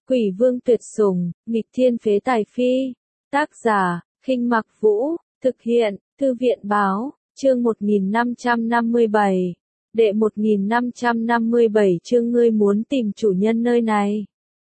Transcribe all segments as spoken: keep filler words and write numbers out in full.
Quỷ vương tuyệt sủng, nghịch thiên phế tài phi. Tác giả, Khinh Mặc Vũ, thực hiện, Thư viện báo, chương một nghìn năm trăm năm mươi bảy. Đệ một nghìn năm trăm năm mươi bảy chương ngươi muốn tìm chủ nhân nơi này.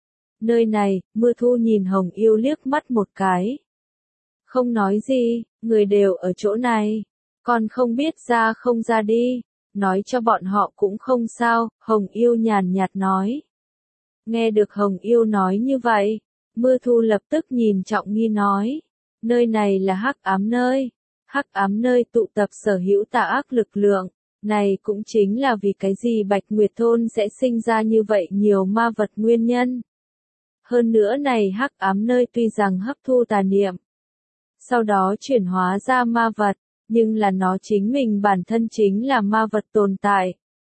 Nơi này, Mưa Thu nhìn Hồng Yêu liếc mắt một cái. Không nói gì, người đều ở chỗ này. Còn không biết ra không ra đi. Nói cho bọn họ cũng không sao, Hồng Yêu nhàn nhạt nói. Nghe được Hồng Yêu nói như vậy, Mưa Thu lập tức nhìn Trọng Nghi nói. Nơi này là hắc ám nơi. Hắc ám nơi tụ tập sở hữu tà ác lực lượng. Này cũng chính là vì cái gì Bạch Nguyệt Thôn sẽ sinh ra như vậy nhiều ma vật nguyên nhân. Hơn nữa này hắc ám nơi tuy rằng hấp thu tà niệm, sau đó chuyển hóa ra ma vật, nhưng là nó chính mình bản thân chính là ma vật tồn tại.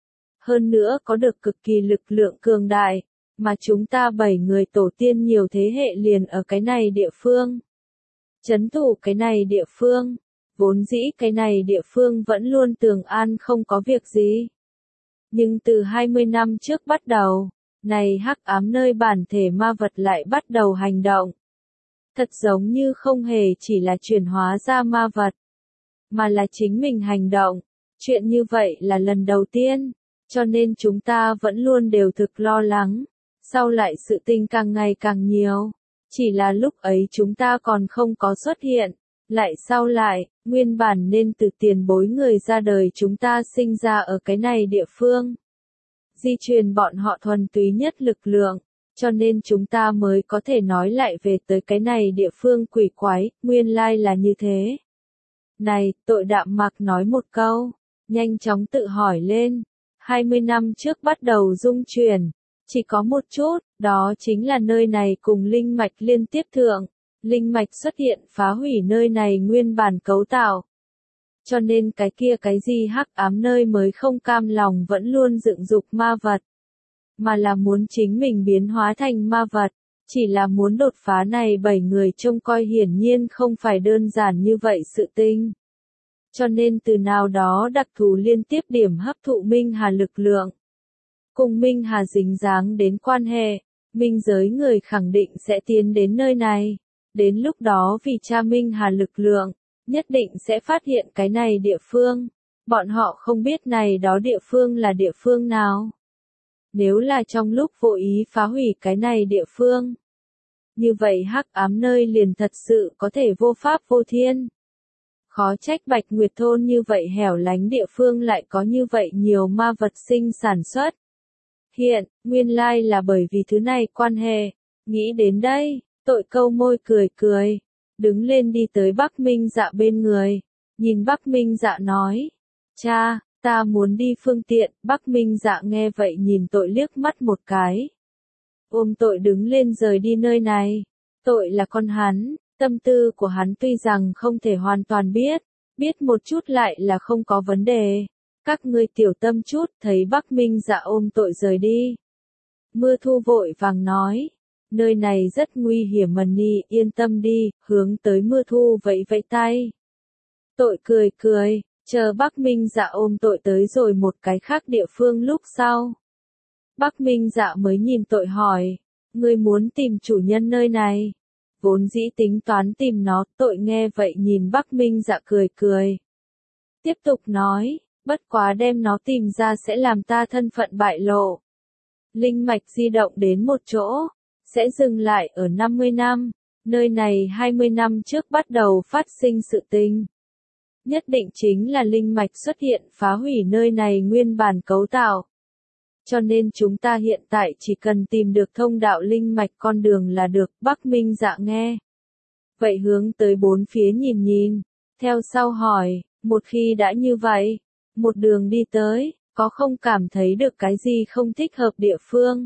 Hơn nữa có được cực kỳ lực lượng cường đại, mà chúng ta bảy người tổ tiên nhiều thế hệ liền ở cái này địa phương. Chấn thủ cái này địa phương, vốn dĩ cái này địa phương vẫn luôn tường an không có việc gì. Nhưng từ hai mươi năm trước bắt đầu, này hắc ám nơi bản thể ma vật lại bắt đầu hành động. Thật giống như không hề chỉ là chuyển hóa ra ma vật, mà là chính mình hành động. Chuyện như vậy là lần đầu tiên, cho nên chúng ta vẫn luôn đều thực lo lắng. Sau lại sự tình càng ngày càng nhiều, chỉ là lúc ấy chúng ta còn không có xuất hiện. Lại sau lại, nguyên bản nên từ tiền bối người ra đời chúng ta sinh ra ở cái này địa phương. Di truyền bọn họ thuần túy nhất lực lượng, cho nên chúng ta mới có thể nói lại về tới cái này địa phương quỷ quái, nguyên lai là như thế. Này, tội Đạm Mạc nói một câu, nhanh chóng tự hỏi lên, hai mươi năm trước bắt đầu dung chuyển, chỉ có một chút, đó chính là nơi này cùng linh mạch liên tiếp thượng, linh mạch xuất hiện phá hủy nơi này nguyên bản cấu tạo. Cho nên cái kia cái gì hắc ám nơi mới không cam lòng vẫn luôn dựng dục ma vật, mà là muốn chính mình biến hóa thành ma vật, chỉ là muốn đột phá này bảy người trông coi hiển nhiên không phải đơn giản như vậy sự tình. Cho nên từ nào đó đặc thù liên tiếp điểm hấp thụ Minh Hà lực lượng. Cùng Minh Hà dính dáng đến quan hệ, Minh giới người khẳng định sẽ tiến đến nơi này. Đến lúc đó vì cha Minh Hà lực lượng, nhất định sẽ phát hiện cái này địa phương. Bọn họ không biết này đó địa phương là địa phương nào. Nếu là trong lúc vô ý phá hủy cái này địa phương, như vậy hắc ám nơi liền thật sự có thể vô pháp vô thiên. Khó trách Bạch Nguyệt Thôn như vậy hẻo lánh địa phương lại có như vậy nhiều ma vật sinh sản xuất. Hiện, nguyên lai là bởi vì thứ này quan hệ. Nghĩ đến đây, tội câu môi cười cười, đứng lên đi tới Bắc Minh Dạ bên người, nhìn Bắc Minh Dạ nói, cha, ta muốn đi phương tiện. Bắc Minh Dạ nghe vậy nhìn tội liếc mắt một cái, ôm tội đứng lên rời đi nơi này. Tội là con hắn, tâm tư của hắn tuy rằng không thể hoàn toàn biết, biết một chút lại là không có vấn đề. Các ngươi tiểu tâm chút. Thấy Bắc Minh Dạ ôm tội rời đi, Mưa Thu vội vàng nói, nơi này rất nguy hiểm Mần Nhi, yên tâm đi, hướng tới Mưa Thu vẫy vẫy tay. Tội cười cười, chờ Bắc Minh Dạ ôm tội tới rồi một cái khác địa phương lúc sau. Bắc Minh Dạ mới nhìn tội hỏi, ngươi muốn tìm chủ nhân nơi này. Vốn dĩ tính toán tìm nó. Tội nghe vậy nhìn Bắc Minh Dạ cười cười, tiếp tục nói, bất quá đem nó tìm ra sẽ làm ta thân phận bại lộ. Linh mạch di động đến một chỗ, sẽ dừng lại ở năm mươi năm, nơi này hai mươi năm trước bắt đầu phát sinh sự tình. Nhất định chính là linh mạch xuất hiện phá hủy nơi này nguyên bản cấu tạo. Cho nên chúng ta hiện tại chỉ cần tìm được thông đạo linh mạch con đường là được. Bắc Minh Dạ nghe vậy hướng tới bốn phía nhìn nhìn, theo sau hỏi, một khi đã như vậy, một đường đi tới, có không cảm thấy được cái gì không thích hợp địa phương?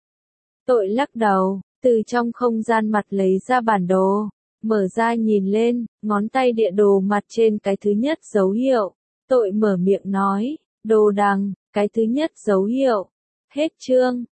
Tội lắc đầu, từ trong không gian mặt lấy ra bản đồ, mở ra nhìn lên, ngón tay địa đồ mặt trên cái thứ nhất dấu hiệu. Tội mở miệng nói, đồ đằng, cái thứ nhất dấu hiệu. Hết chương.